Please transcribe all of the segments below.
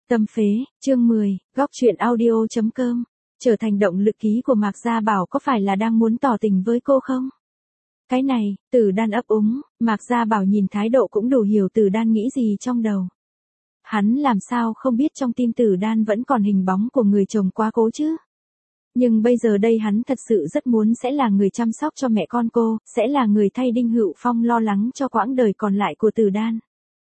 Tâm phế, chương 10, góc truyện audio.com. Trở thành động lực ký của Mạc Gia Bảo có phải là đang muốn tỏ tình với cô không? Cái này, Tử Đan ấp úng, Mạc Gia Bảo nhìn thái độ cũng đủ hiểu Tử Đan nghĩ gì trong đầu. Hắn làm sao không biết trong tim Tử Đan vẫn còn hình bóng của người chồng quá cố chứ? Nhưng bây giờ đây hắn thật sự rất muốn sẽ là người chăm sóc cho mẹ con cô, sẽ là người thay Đinh Hữu Phong lo lắng cho quãng đời còn lại của Tử Đan.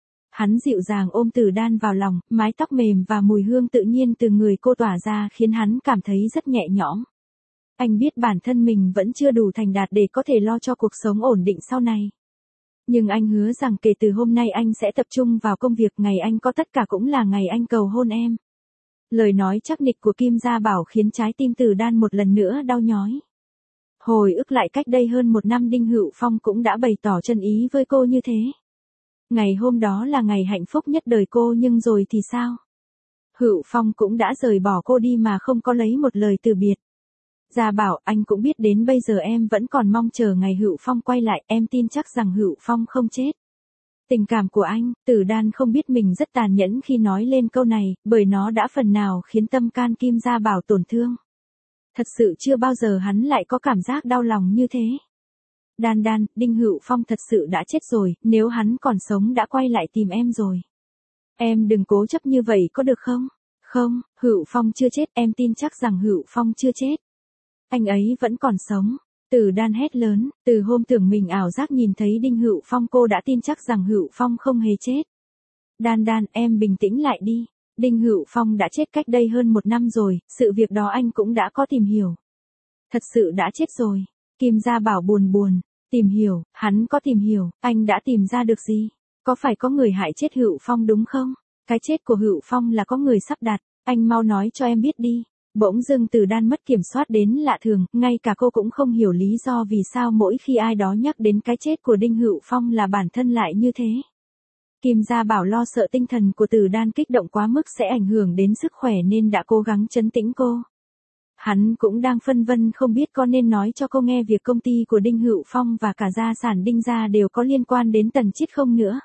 Hắn dịu dàng ôm Tử Đan vào lòng, mái tóc mềm và mùi hương tự nhiên từ người cô tỏa ra khiến hắn cảm thấy rất nhẹ nhõm. Anh biết bản thân mình vẫn chưa đủ thành đạt để có thể lo cho cuộc sống ổn định sau này. Nhưng anh hứa rằng kể từ hôm nay anh sẽ tập trung vào công việc, ngày anh có tất cả cũng là ngày anh cầu hôn em. Lời nói chắc nịch của Kim Gia Bảo khiến trái tim Tử Đan một lần nữa đau nhói. Hồi ức lại cách đây hơn một năm Đinh Hữu Phong cũng đã bày tỏ chân ý với cô như thế. Ngày hôm đó là ngày hạnh phúc nhất đời cô, nhưng rồi thì sao? Hữu Phong cũng đã rời bỏ cô đi mà không có lấy một lời từ biệt. Gia Bảo, anh cũng biết đến bây giờ em vẫn còn mong chờ ngày Hữu Phong quay lại, em tin chắc rằng Hữu Phong không chết. Tình cảm của anh, Tử Đan không biết mình rất tàn nhẫn khi nói lên câu này, bởi nó đã phần nào khiến tâm can Kim Gia Bảo tổn thương. Thật sự chưa bao giờ hắn lại có cảm giác đau lòng như thế. Đan Đan, Đinh Hữu Phong thật sự đã chết rồi, nếu hắn còn sống đã quay lại tìm em rồi. Em đừng cố chấp như vậy có được không? Không, Hữu Phong chưa chết, em tin chắc rằng Hữu Phong chưa chết. Anh ấy vẫn còn sống. Tử Đan hét lớn, từ hôm tưởng mình ảo giác nhìn thấy Đinh Hữu Phong cô đã tin chắc rằng Hữu Phong không hề chết. Đan Đan, em bình tĩnh lại đi. Đinh Hữu Phong đã chết cách đây hơn một năm rồi, sự việc đó anh cũng đã có tìm hiểu. Thật sự đã chết rồi. Kim Gia Bảo buồn buồn. Tìm hiểu, hắn có tìm hiểu, anh đã tìm ra được gì? Có phải có người hại chết Hữu Phong đúng không? Cái chết của Hữu Phong là có người sắp đặt, anh mau nói cho em biết đi. Bỗng dưng Tử Đan mất kiểm soát đến lạ thường, ngay cả cô cũng không hiểu lý do vì sao mỗi khi ai đó nhắc đến cái chết của Đinh Hữu Phong là bản thân lại như thế. Kim Gia Bảo lo sợ tinh thần của Tử Đan kích động quá mức sẽ ảnh hưởng đến sức khỏe nên đã cố gắng trấn tĩnh cô. Hắn cũng đang phân vân không biết có nên nói cho cô nghe việc công ty của Đinh Hữu Phong và cả gia sản Đinh gia đều có liên quan đến Tần Chiết không nữa.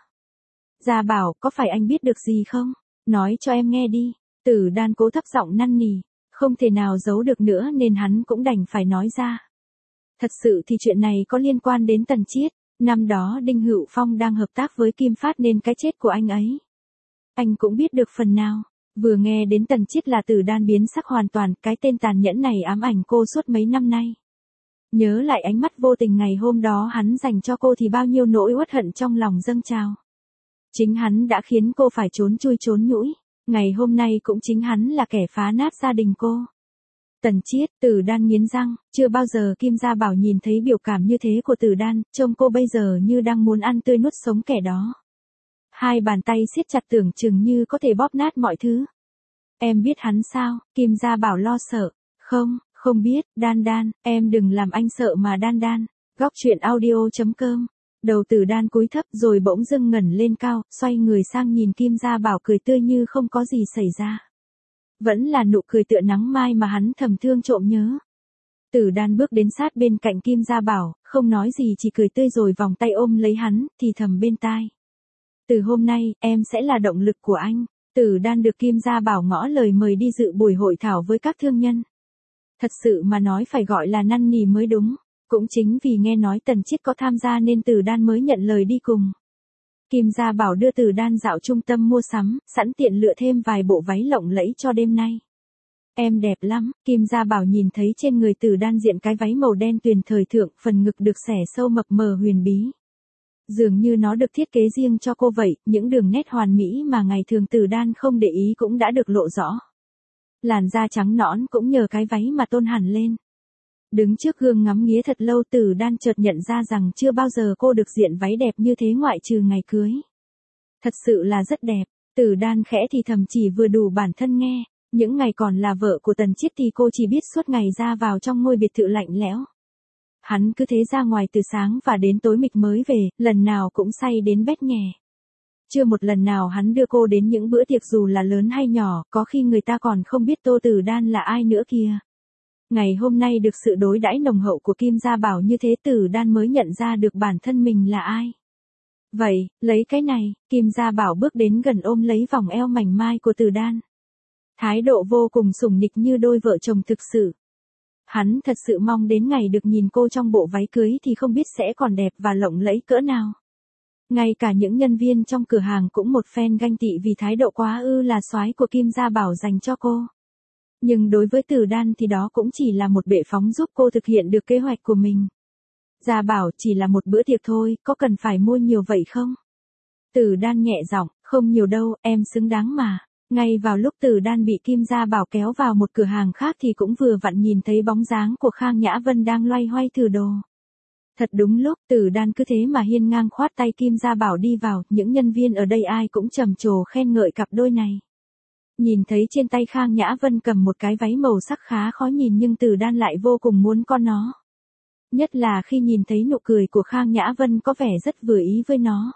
Gia Bảo, có phải anh biết được gì không? Nói cho em nghe đi. Tử Đan cố thấp giọng năn nỉ, không thể nào giấu được nữa nên hắn cũng đành phải nói ra. Thật sự thì chuyện này có liên quan đến Tần Chiết. Năm đó Đinh Hữu Phong đang hợp tác với Kim Phát nên cái chết của anh ấy. Anh cũng biết được phần nào. Vừa nghe đến Tần Chiết là Tử Đan biến sắc hoàn toàn, cái tên tàn nhẫn này ám ảnh cô suốt mấy năm nay. Nhớ lại ánh mắt vô tình ngày hôm đó hắn dành cho cô thì bao nhiêu nỗi uất hận trong lòng dâng trào. Chính hắn đã khiến cô phải trốn chui trốn nhũi, ngày hôm nay cũng chính hắn là kẻ phá nát gia đình cô. Tần Chiết, Tử Đan nghiến răng, chưa bao giờ Kim Gia Bảo nhìn thấy biểu cảm như thế của Tử Đan, trông cô bây giờ như đang muốn ăn tươi nuốt sống kẻ đó. Hai bàn tay siết chặt tưởng chừng như có thể bóp nát mọi thứ. Em biết hắn sao? Kim Gia Bảo lo sợ. Không, không biết, Đan Đan, em đừng làm anh sợ mà Đan Đan. Góc truyện audio.com. Đầu Tử Đan cúi thấp rồi bỗng dưng ngẩng lên cao, xoay người sang nhìn Kim Gia Bảo cười tươi như không có gì xảy ra. Vẫn là nụ cười tựa nắng mai mà hắn thầm thương trộm nhớ. Tử Đan bước đến sát bên cạnh Kim Gia Bảo, không nói gì chỉ cười tươi rồi vòng tay ôm lấy hắn, thì thầm bên tai. Từ hôm nay, em sẽ là động lực của anh. Tử Đan được Kim Gia Bảo ngỏ lời mời đi dự buổi hội thảo với các thương nhân. Thật sự mà nói phải gọi là năn nỉ mới đúng. Cũng chính vì nghe nói Tần Chiết có tham gia nên Tử Đan mới nhận lời đi cùng. Kim Gia Bảo đưa Tử Đan dạo trung tâm mua sắm, sẵn tiện lựa thêm vài bộ váy lộng lẫy cho đêm nay. Em đẹp lắm, Kim Gia Bảo nhìn thấy trên người Tử Đan diện cái váy màu đen tuyền thời thượng, phần ngực được xẻ sâu mập mờ huyền bí. Dường như nó được thiết kế riêng cho cô vậy, những đường nét hoàn mỹ mà ngày thường Tử Đan không để ý cũng đã được lộ rõ. Làn da trắng nõn cũng nhờ cái váy mà tôn hẳn lên. Đứng trước gương ngắm nghía thật lâu Tử Đan chợt nhận ra rằng chưa bao giờ cô được diện váy đẹp như thế ngoại trừ ngày cưới. Thật sự là rất đẹp, Tử Đan khẽ thì thầm chỉ vừa đủ bản thân nghe. Những ngày còn là vợ của Tần Chiết thì cô chỉ biết suốt ngày ra vào trong ngôi biệt thự lạnh lẽo. Hắn cứ thế ra ngoài từ sáng và đến tối mịt mới về, lần nào cũng say đến bét nhè. Chưa một lần nào hắn đưa cô đến những bữa tiệc dù là lớn hay nhỏ, có khi người ta còn không biết Tô Tử Đan là ai nữa kìa. Ngày hôm nay được sự đối đãi nồng hậu của Kim Gia Bảo như thế Tử Đan mới nhận ra được bản thân mình là ai. Vậy, lấy cái này, Kim Gia Bảo bước đến gần ôm lấy vòng eo mảnh mai của Tử Đan. Thái độ vô cùng sủng nịch như đôi vợ chồng thực sự. Hắn thật sự mong đến ngày được nhìn cô trong bộ váy cưới thì không biết sẽ còn đẹp và lộng lẫy cỡ nào. Ngay cả những nhân viên trong cửa hàng cũng một phen ganh tị vì thái độ quá ư là soái của Kim Gia Bảo dành cho cô. Nhưng đối với Từ Đan thì đó cũng chỉ là một bệ phóng giúp cô thực hiện được kế hoạch của mình. Gia Bảo chỉ là một bữa tiệc thôi, có cần phải mua nhiều vậy không? Từ Đan nhẹ giọng, không nhiều đâu, em xứng đáng mà. Ngay vào lúc Từ Đan bị Kim Gia Bảo kéo vào một cửa hàng khác thì cũng vừa vặn nhìn thấy bóng dáng của Khang Nhã Vân đang loay hoay thử đồ. Thật đúng lúc, Từ Đan cứ thế mà hiên ngang khoát tay Kim Gia Bảo đi vào, những nhân viên ở đây ai cũng trầm trồ khen ngợi cặp đôi này. Nhìn thấy trên tay Khang Nhã Vân cầm một cái váy màu sắc khá khó nhìn nhưng Từ Đan lại vô cùng muốn con nó. Nhất là khi nhìn thấy nụ cười của Khang Nhã Vân có vẻ rất vừa ý với nó.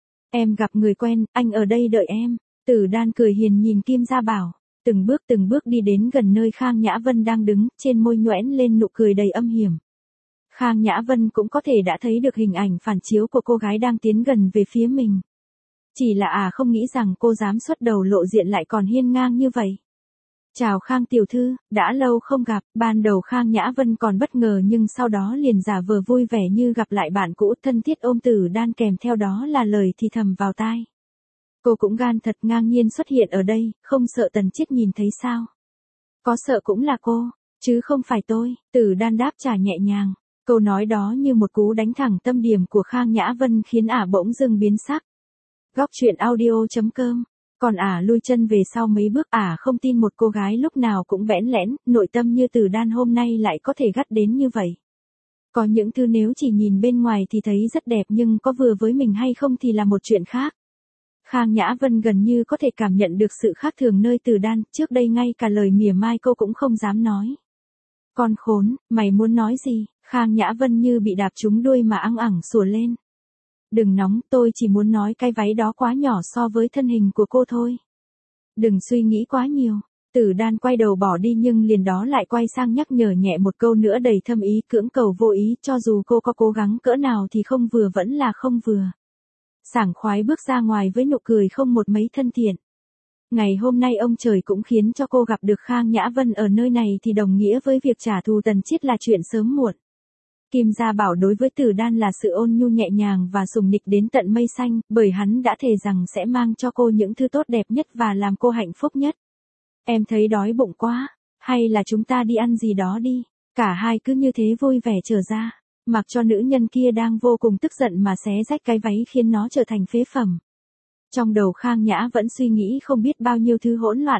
Em gặp người quen, anh ở đây đợi em. Từ Đan cười hiền nhìn Kim Gia Bảo, từng bước đi đến gần nơi Khang Nhã Vân đang đứng, trên môi nhoẻn lên nụ cười đầy âm hiểm. Khang Nhã Vân cũng có thể đã thấy được hình ảnh phản chiếu của cô gái đang tiến gần về phía mình. Chỉ là không nghĩ rằng cô dám xuất đầu lộ diện lại còn hiên ngang như vậy. Chào Khang tiểu thư, đã lâu không gặp. Ban đầu Khang Nhã Vân còn bất ngờ nhưng sau đó liền giả vờ vui vẻ như gặp lại bạn cũ, thân thiết ôm Từ Đan kèm theo đó là lời thì thầm vào tai. Cô cũng gan thật ngang nhiên xuất hiện ở đây, không sợ Tần Chiết nhìn thấy sao? Có sợ cũng là cô, chứ không phải tôi. Từ Đan đáp trả nhẹ nhàng. Câu nói đó như một cú đánh thẳng tâm điểm của Khang Nhã Vân khiến bỗng dưng biến sắc. Góc truyện audio.com. Còn lui chân về sau mấy bước, không tin một cô gái lúc nào cũng bẽn lẽn, nội tâm như Từ Đan hôm nay lại có thể gắt đến như vậy. Có những thứ nếu chỉ nhìn bên ngoài thì thấy rất đẹp nhưng có vừa với mình hay không thì là một chuyện khác. Khang Nhã Vân gần như có thể cảm nhận được sự khác thường nơi Từ Đan, trước đây ngay cả lời mỉa mai cô cũng không dám nói. Con khốn, mày muốn nói gì? Khang Nhã Vân như bị đạp trúng đuôi mà ăng ẳng sủa lên. Đừng nóng, tôi chỉ muốn nói cái váy đó quá nhỏ so với thân hình của cô thôi. Đừng suy nghĩ quá nhiều. Từ Đan quay đầu bỏ đi nhưng liền đó lại quay sang nhắc nhở nhẹ một câu nữa đầy thâm ý, cưỡng cầu vô ý, cho dù cô có cố gắng cỡ nào thì không vừa vẫn là không vừa. Sảng khoái bước ra ngoài với nụ cười không một mấy thân thiện. Ngày hôm nay ông trời cũng khiến cho cô gặp được Khang Nhã Vân ở nơi này thì đồng nghĩa với việc trả thù Tần Chiết là chuyện sớm muộn. Kim Gia Bảo đối với Từ Đan là sự ôn nhu nhẹ nhàng và sủng nịch đến tận mây xanh, bởi hắn đã thề rằng sẽ mang cho cô những thứ tốt đẹp nhất và làm cô hạnh phúc nhất. Em thấy đói bụng quá, hay là chúng ta đi ăn gì đó đi. Cả hai cứ như thế vui vẻ trở ra, mặc cho nữ nhân kia đang vô cùng tức giận mà xé rách cái váy khiến nó trở thành phế phẩm. Trong đầu Khang Nhã vẫn suy nghĩ không biết bao nhiêu thứ hỗn loạn,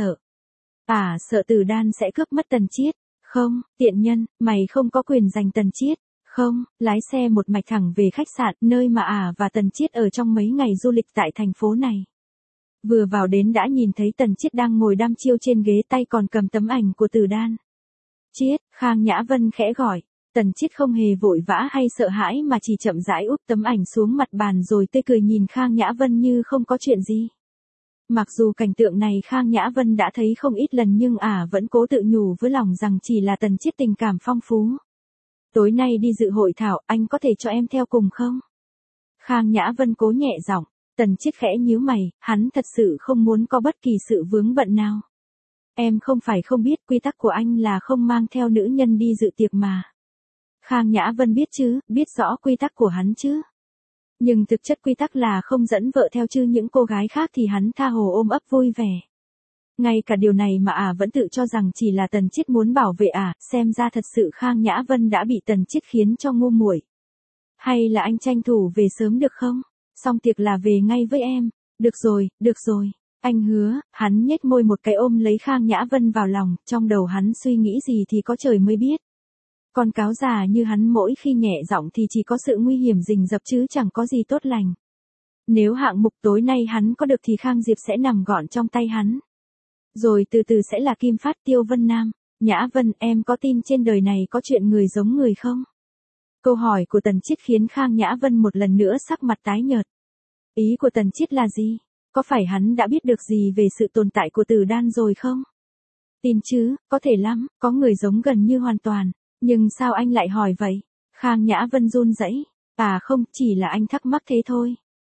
sợ Từ Đan sẽ cướp mất Tần Chiết. Không, tiện nhân, mày không có quyền giành Tần Chiết. Không, lái xe một mạch thẳng về khách sạn, nơi mà và Tần Chiết ở trong mấy ngày du lịch tại thành phố này. Vừa vào đến đã nhìn thấy Tần Chiết đang ngồi đăm chiêu trên ghế, tay còn cầm tấm ảnh của Từ Đan. Chiết, Khang Nhã Vân khẽ gọi. Tần Chiết không hề vội vã hay sợ hãi mà chỉ chậm rãi úp tấm ảnh xuống mặt bàn rồi tươi cười nhìn Khang Nhã Vân như không có chuyện gì. Mặc dù cảnh tượng này Khang Nhã Vân đã thấy không ít lần nhưng vẫn cố tự nhủ với lòng rằng chỉ là Tần Chiết tình cảm phong phú. Tối nay đi dự hội thảo, anh có thể cho em theo cùng không? Khang Nhã Vân cố nhẹ giọng. Tần Chiết khẽ nhíu mày, hắn thật sự không muốn có bất kỳ sự vướng bận nào. Em không phải không biết, quy tắc của anh là không mang theo nữ nhân đi dự tiệc mà. Khang Nhã Vân biết chứ, biết rõ quy tắc của hắn chứ. Nhưng thực chất quy tắc là không dẫn vợ theo chứ những cô gái khác thì hắn tha hồ ôm ấp vui vẻ. Ngay cả điều này mà vẫn tự cho rằng chỉ là Tần Chiết muốn bảo vệ xem ra thật sự Khang Nhã Vân đã bị Tần Chiết khiến cho ngu muội. Hay là anh tranh thủ về sớm được không? Xong tiệc là về ngay với em. Được rồi, anh hứa. Hắn nhếch môi một cái ôm lấy Khang Nhã Vân vào lòng, trong đầu hắn suy nghĩ gì thì có trời mới biết. Con cáo già như hắn mỗi khi nhẹ giọng thì chỉ có sự nguy hiểm rình rập chứ chẳng có gì tốt lành. Nếu hạng mục tối nay hắn có được thì Khang Diệp sẽ nằm gọn trong tay hắn. Rồi từ từ sẽ là Kim Phát, Tiêu Vân Nam. Nhã Vân, em có tin trên đời này có chuyện người giống người không? Câu hỏi của Tần Chiết khiến Khang Nhã Vân một lần nữa sắc mặt tái nhợt. Ý của Tần Chiết là gì? Có phải hắn đã biết được gì về sự tồn tại của Từ Đan rồi không? Tin chứ, có thể lắm, có người giống gần như hoàn toàn. Nhưng sao anh lại hỏi vậy? Khang Nhã Vân run rẩy. Không, chỉ là anh thắc mắc thế thôi.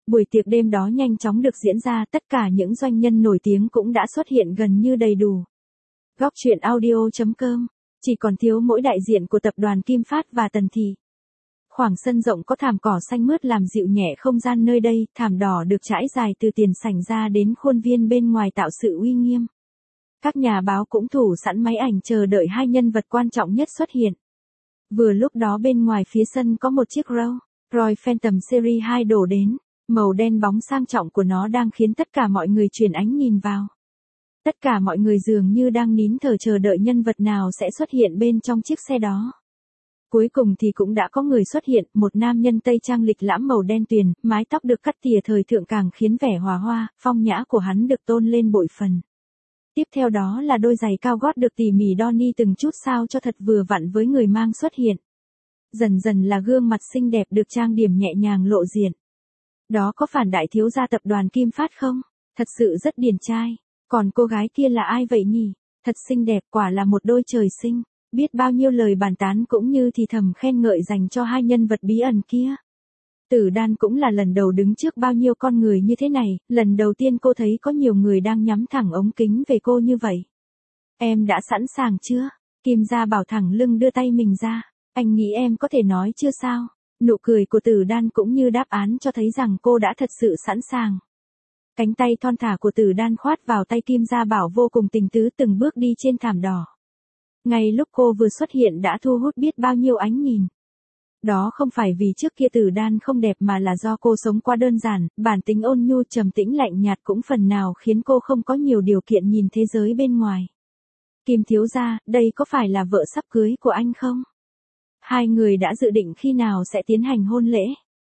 Buổi tiệc đêm đó nhanh chóng được diễn ra, tất cả những doanh nhân nổi tiếng cũng đã xuất hiện gần như đầy đủ. Góc truyện audio.com, chỉ còn thiếu mỗi đại diện của tập đoàn Kim Phát và Tần Thị. Khoảng sân rộng có thảm cỏ xanh mướt làm dịu nhẹ không gian nơi đây, thảm đỏ được trải dài từ tiền sảnh ra đến khuôn viên bên ngoài tạo sự uy nghiêm. Các nhà báo cũng thủ sẵn máy ảnh chờ đợi hai nhân vật quan trọng nhất xuất hiện. Vừa lúc đó bên ngoài phía sân có một chiếc Rolls Royce Phantom Series 2 đổ đến, màu đen bóng sang trọng của nó đang khiến tất cả mọi người chuyển ánh nhìn vào. Tất cả mọi người dường như đang nín thở chờ đợi nhân vật nào sẽ xuất hiện bên trong chiếc xe đó. Cuối cùng thì cũng đã có người xuất hiện, một nam nhân Tây trang lịch lãm màu đen tuyền, mái tóc được cắt tỉa thời thượng càng khiến vẻ hòa hoa, phong nhã của hắn được tôn lên bội phần. Tiếp theo đó là đôi giày cao gót được tỉ mỉ đo ni từng chút sao cho thật vừa vặn với người mang xuất hiện. Dần dần là gương mặt xinh đẹp được trang điểm nhẹ nhàng lộ diện. Đó có phải đại thiếu gia tập đoàn Kim Phát không? Thật sự rất điển trai. Còn cô gái kia là ai vậy nhỉ? Thật xinh đẹp, quả là một đôi trời sinh. Biết bao nhiêu lời bàn tán cũng như thì thầm khen ngợi dành cho hai nhân vật bí ẩn kia. Tử Đan cũng là lần đầu đứng trước bao nhiêu con người như thế này, lần đầu tiên cô thấy có nhiều người đang nhắm thẳng ống kính về cô như vậy. Em đã sẵn sàng chưa? Kim Gia Bảo thẳng lưng đưa tay mình ra. Anh nghĩ em có thể nói chưa sao? Nụ cười của Tử Đan cũng như đáp án cho thấy rằng cô đã thật sự sẵn sàng. Cánh tay thon thả của Tử Đan khoát vào tay Kim Gia Bảo vô cùng tình tứ từng bước đi trên thảm đỏ. Ngay lúc cô vừa xuất hiện đã thu hút biết bao nhiêu ánh nhìn. Đó không phải vì trước kia Tử Đan không đẹp mà là do cô sống quá đơn giản, bản tính ôn nhu trầm tĩnh lạnh nhạt cũng phần nào khiến cô không có nhiều điều kiện nhìn thế giới bên ngoài. Kim thiếu gia, đây có phải là vợ sắp cưới của anh không? Hai người đã dự định khi nào sẽ tiến hành hôn lễ?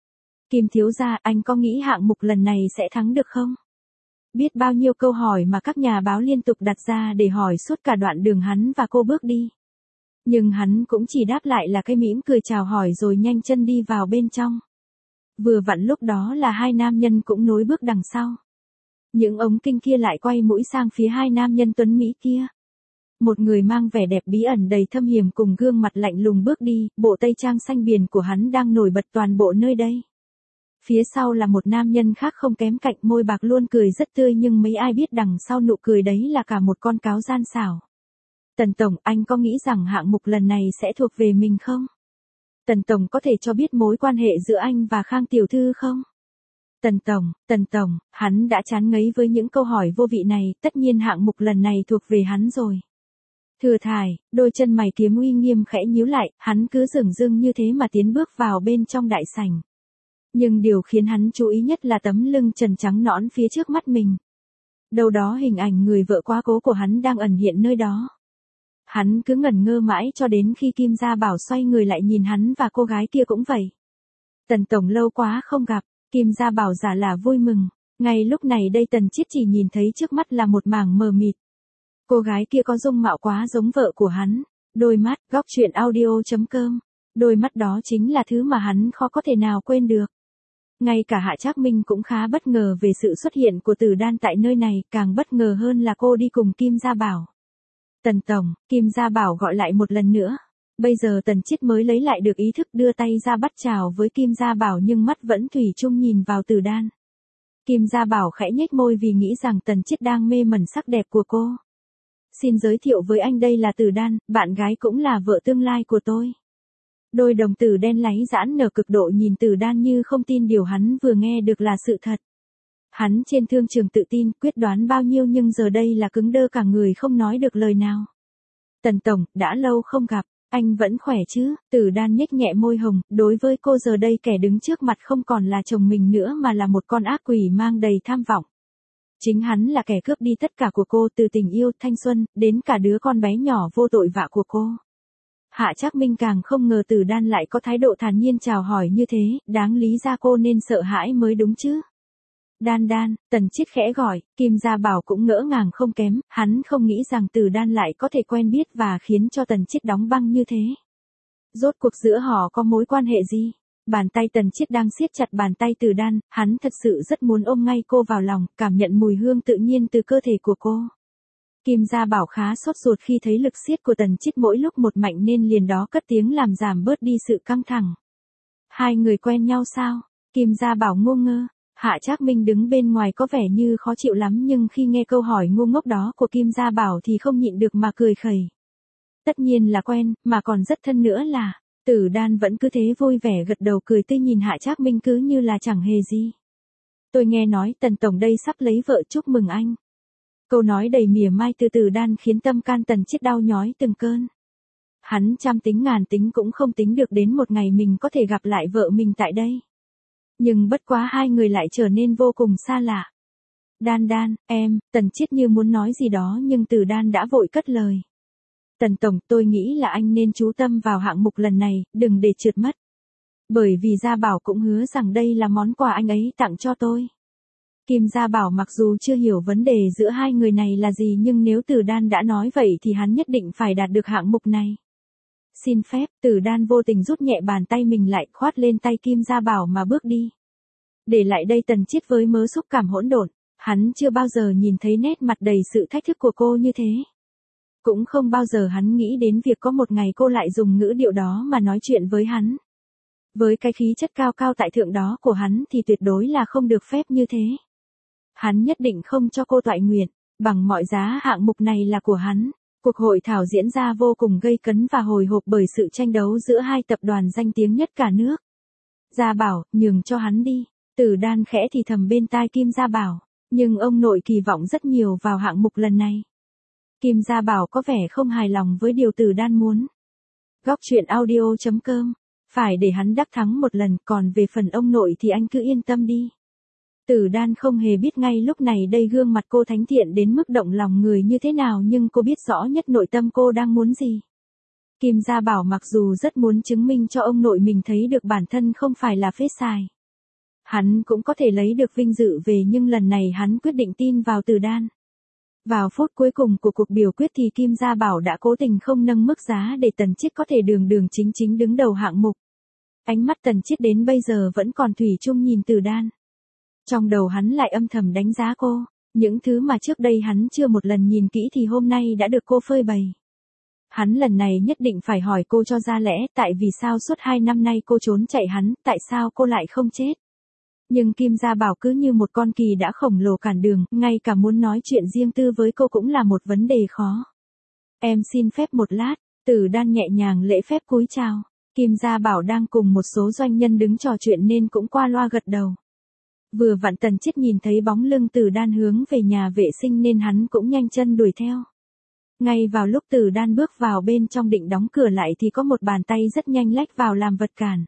Kim thiếu gia, anh có nghĩ hạng mục lần này sẽ thắng được không? Biết bao nhiêu câu hỏi mà các nhà báo liên tục đặt ra để hỏi suốt cả đoạn đường hắn và cô bước đi. Nhưng hắn cũng chỉ đáp lại là cái mỉm cười chào hỏi rồi nhanh chân đi vào bên trong. Vừa vặn lúc đó là hai nam nhân cũng nối bước đằng sau. Những ống kinh kia lại quay mũi sang phía hai nam nhân tuấn Mỹ kia. Một người mang vẻ đẹp bí ẩn đầy thâm hiểm cùng gương mặt lạnh lùng bước đi, bộ tây trang xanh biển của hắn đang nổi bật toàn bộ nơi đây. Phía sau là một nam nhân khác không kém cạnh, môi bạc luôn cười rất tươi nhưng mấy ai biết đằng sau nụ cười đấy là cả một con cáo gian xảo. Tần Tổng, anh có nghĩ rằng hạng mục lần này sẽ thuộc về mình không? Tần Tổng có thể cho biết mối quan hệ giữa anh và Khang Tiểu Thư không? Tần Tổng, hắn đã chán ngấy với những câu hỏi vô vị này, tất nhiên hạng mục lần này thuộc về hắn rồi. Thừa thải, đôi chân mày kiếm uy nghiêm khẽ nhíu lại, hắn cứ dửng dưng như thế mà tiến bước vào bên trong đại sảnh. Nhưng điều khiến hắn chú ý nhất là tấm lưng trần trắng nõn phía trước mắt mình. Đâu đó hình ảnh người vợ quá cố của hắn đang ẩn hiện nơi đó. Hắn cứ ngẩn ngơ mãi cho đến khi Kim Gia Bảo xoay người lại nhìn hắn và cô gái kia cũng vậy. Tần Tổng lâu quá không gặp, Kim Gia Bảo giả là vui mừng. Ngay lúc này đây Tần Chiết chỉ nhìn thấy trước mắt là một mảng mờ mịt. Cô gái kia có dung mạo quá giống vợ của hắn. Đôi mắt, góc truyện audio.com. Đôi mắt đó chính là thứ mà hắn khó có thể nào quên được. Ngay cả Hạ Trác Minh cũng khá bất ngờ về sự xuất hiện của Tử Đan tại nơi này, càng bất ngờ hơn là cô đi cùng Kim Gia Bảo. Tần Tổng, Kim Gia Bảo gọi lại một lần nữa. Bây giờ Tần Chiết mới lấy lại được ý thức đưa tay ra bắt chào với Kim Gia Bảo nhưng mắt vẫn thủy chung nhìn vào Tử Đan. Kim Gia Bảo khẽ nhếch môi vì nghĩ rằng Tần Chiết đang mê mẩn sắc đẹp của cô. Xin giới thiệu với anh đây là Tử Đan, bạn gái cũng là vợ tương lai của tôi. Đôi đồng tử đen láy giãn nở cực độ nhìn Tử Đan như không tin điều hắn vừa nghe được là sự thật. Hắn trên thương trường tự tin, quyết đoán bao nhiêu nhưng giờ đây là cứng đơ cả người không nói được lời nào. Tần Tổng, đã lâu không gặp, anh vẫn khỏe chứ? Tử Đan nhếch nhẹ môi hồng, đối với cô giờ đây kẻ đứng trước mặt không còn là chồng mình nữa mà là một con ác quỷ mang đầy tham vọng. Chính hắn là kẻ cướp đi tất cả của cô, từ tình yêu, thanh xuân, đến cả đứa con bé nhỏ vô tội vạ của cô. Hạ Trác Minh càng không ngờ Tử Đan lại có thái độ thản nhiên chào hỏi như thế, đáng lý ra cô nên sợ hãi mới đúng chứ. Đan Đan, Tần Chiết khẽ gọi, Kim Gia Bảo cũng ngỡ ngàng không kém, hắn không nghĩ rằng Tử Đan lại có thể quen biết và khiến cho Tần Chiết đóng băng như thế. Rốt cuộc giữa họ có mối quan hệ gì? Bàn tay Tần Chiết đang siết chặt bàn tay Tử Đan, hắn thật sự rất muốn ôm ngay cô vào lòng, cảm nhận mùi hương tự nhiên từ cơ thể của cô. Kim Gia Bảo khá sốt ruột khi thấy lực siết của Tần Chiết mỗi lúc một mạnh nên liền đó cất tiếng làm giảm bớt đi sự căng thẳng. Hai người quen nhau sao? Kim Gia Bảo ngô ngơ. Hạ Trác Minh đứng bên ngoài có vẻ như khó chịu lắm nhưng khi nghe câu hỏi ngu ngốc đó của Kim Gia Bảo thì không nhịn được mà cười khẩy. Tất nhiên là quen, mà còn rất thân nữa là. Tử Đan vẫn cứ thế vui vẻ gật đầu cười tươi nhìn Hạ Trác Minh cứ như là chẳng hề gì. Tôi nghe nói Tần Tổng đây sắp lấy vợ, chúc mừng anh. Câu nói đầy mỉa mai từ Tử Đan khiến tâm can Tần Chiết đau nhói từng cơn. Hắn trăm tính ngàn tính cũng không tính được đến một ngày mình có thể gặp lại vợ mình tại đây. Nhưng bất quá hai người lại trở nên vô cùng xa lạ. Đan Đan, em, Tần Chiết như muốn nói gì đó nhưng Tử Đan đã vội cất lời. Tần Tổng, tôi nghĩ là anh nên chú tâm vào hạng mục lần này, đừng để trượt mất. Bởi vì Gia Bảo cũng hứa rằng đây là món quà anh ấy tặng cho tôi. Kim Gia Bảo mặc dù chưa hiểu vấn đề giữa hai người này là gì nhưng nếu Tử Đan đã nói vậy thì hắn nhất định phải đạt được hạng mục này. Xin phép, Tử Đan vô tình rút nhẹ bàn tay mình lại khoát lên tay Kim Gia Bảo mà bước đi. Để lại đây Tần Chiết với mớ xúc cảm hỗn độn, hắn chưa bao giờ nhìn thấy nét mặt đầy sự thách thức của cô như thế. Cũng không bao giờ hắn nghĩ đến việc có một ngày cô lại dùng ngữ điệu đó mà nói chuyện với hắn. Với cái khí chất cao cao tại thượng đó của hắn thì tuyệt đối là không được phép như thế. Hắn nhất định không cho cô toại nguyện, bằng mọi giá hạng mục này là của hắn. Cuộc hội thảo diễn ra vô cùng gây cấn và hồi hộp bởi sự tranh đấu giữa hai tập đoàn danh tiếng nhất cả nước. Gia Bảo, nhường cho hắn đi. Tử Đan khẽ thì thầm bên tai Kim Gia Bảo, nhưng ông nội kỳ vọng rất nhiều vào hạng mục lần này. Kim Gia Bảo có vẻ không hài lòng với điều Tử Đan muốn. Góc truyện audio.com, phải để hắn đắc thắng một lần, còn về phần ông nội thì anh cứ yên tâm đi. Tử Đan không hề biết ngay lúc này đây gương mặt cô thánh thiện đến mức động lòng người như thế nào nhưng cô biết rõ nhất nội tâm cô đang muốn gì. Kim Gia Bảo mặc dù rất muốn chứng minh cho ông nội mình thấy được bản thân không phải là phế xài. Hắn cũng có thể lấy được vinh dự về nhưng lần này hắn quyết định tin vào Tử Đan. Vào phút cuối cùng của cuộc biểu quyết thì Kim Gia Bảo đã cố tình không nâng mức giá để Tần Chiết có thể đường đường chính chính đứng đầu hạng mục. Ánh mắt Tần Chiết đến bây giờ vẫn còn thủy chung nhìn Tử Đan. Trong đầu hắn lại âm thầm đánh giá cô, những thứ mà trước đây hắn chưa một lần nhìn kỹ thì hôm nay đã được cô phơi bày. Hắn lần này nhất định phải hỏi cô cho ra lẽ tại vì sao suốt 2 năm nay cô trốn chạy hắn, tại sao cô lại không chết. Nhưng Kim Gia Bảo cứ như một con kỳ đã khổng lồ cản đường, ngay cả muốn nói chuyện riêng tư với cô cũng là một vấn đề khó. Em xin phép một lát, Tử Đan nhẹ nhàng lễ phép cúi chào. Kim Gia Bảo đang cùng một số doanh nhân đứng trò chuyện nên cũng qua loa gật đầu. Vừa vặn Tần Chiết nhìn thấy bóng lưng Tử Đan hướng về nhà vệ sinh nên hắn cũng nhanh chân đuổi theo. Ngay vào lúc Tử Đan bước vào bên trong định đóng cửa lại thì có một bàn tay rất nhanh lách vào làm vật cản.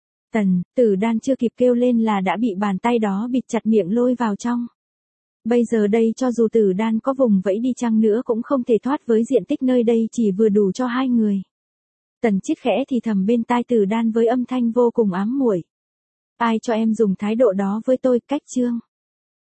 Tử Đan chưa kịp kêu lên là đã bị bàn tay đó bịt chặt miệng lôi vào trong. Bây giờ đây cho dù Tử Đan có vùng vẫy đi chăng nữa cũng không thể thoát với diện tích nơi đây chỉ vừa đủ cho hai người. Tần Chiết khẽ thì thầm bên tai Tử Đan với âm thanh vô cùng ám muội. Ai cho em dùng thái độ đó với tôi, cách chương.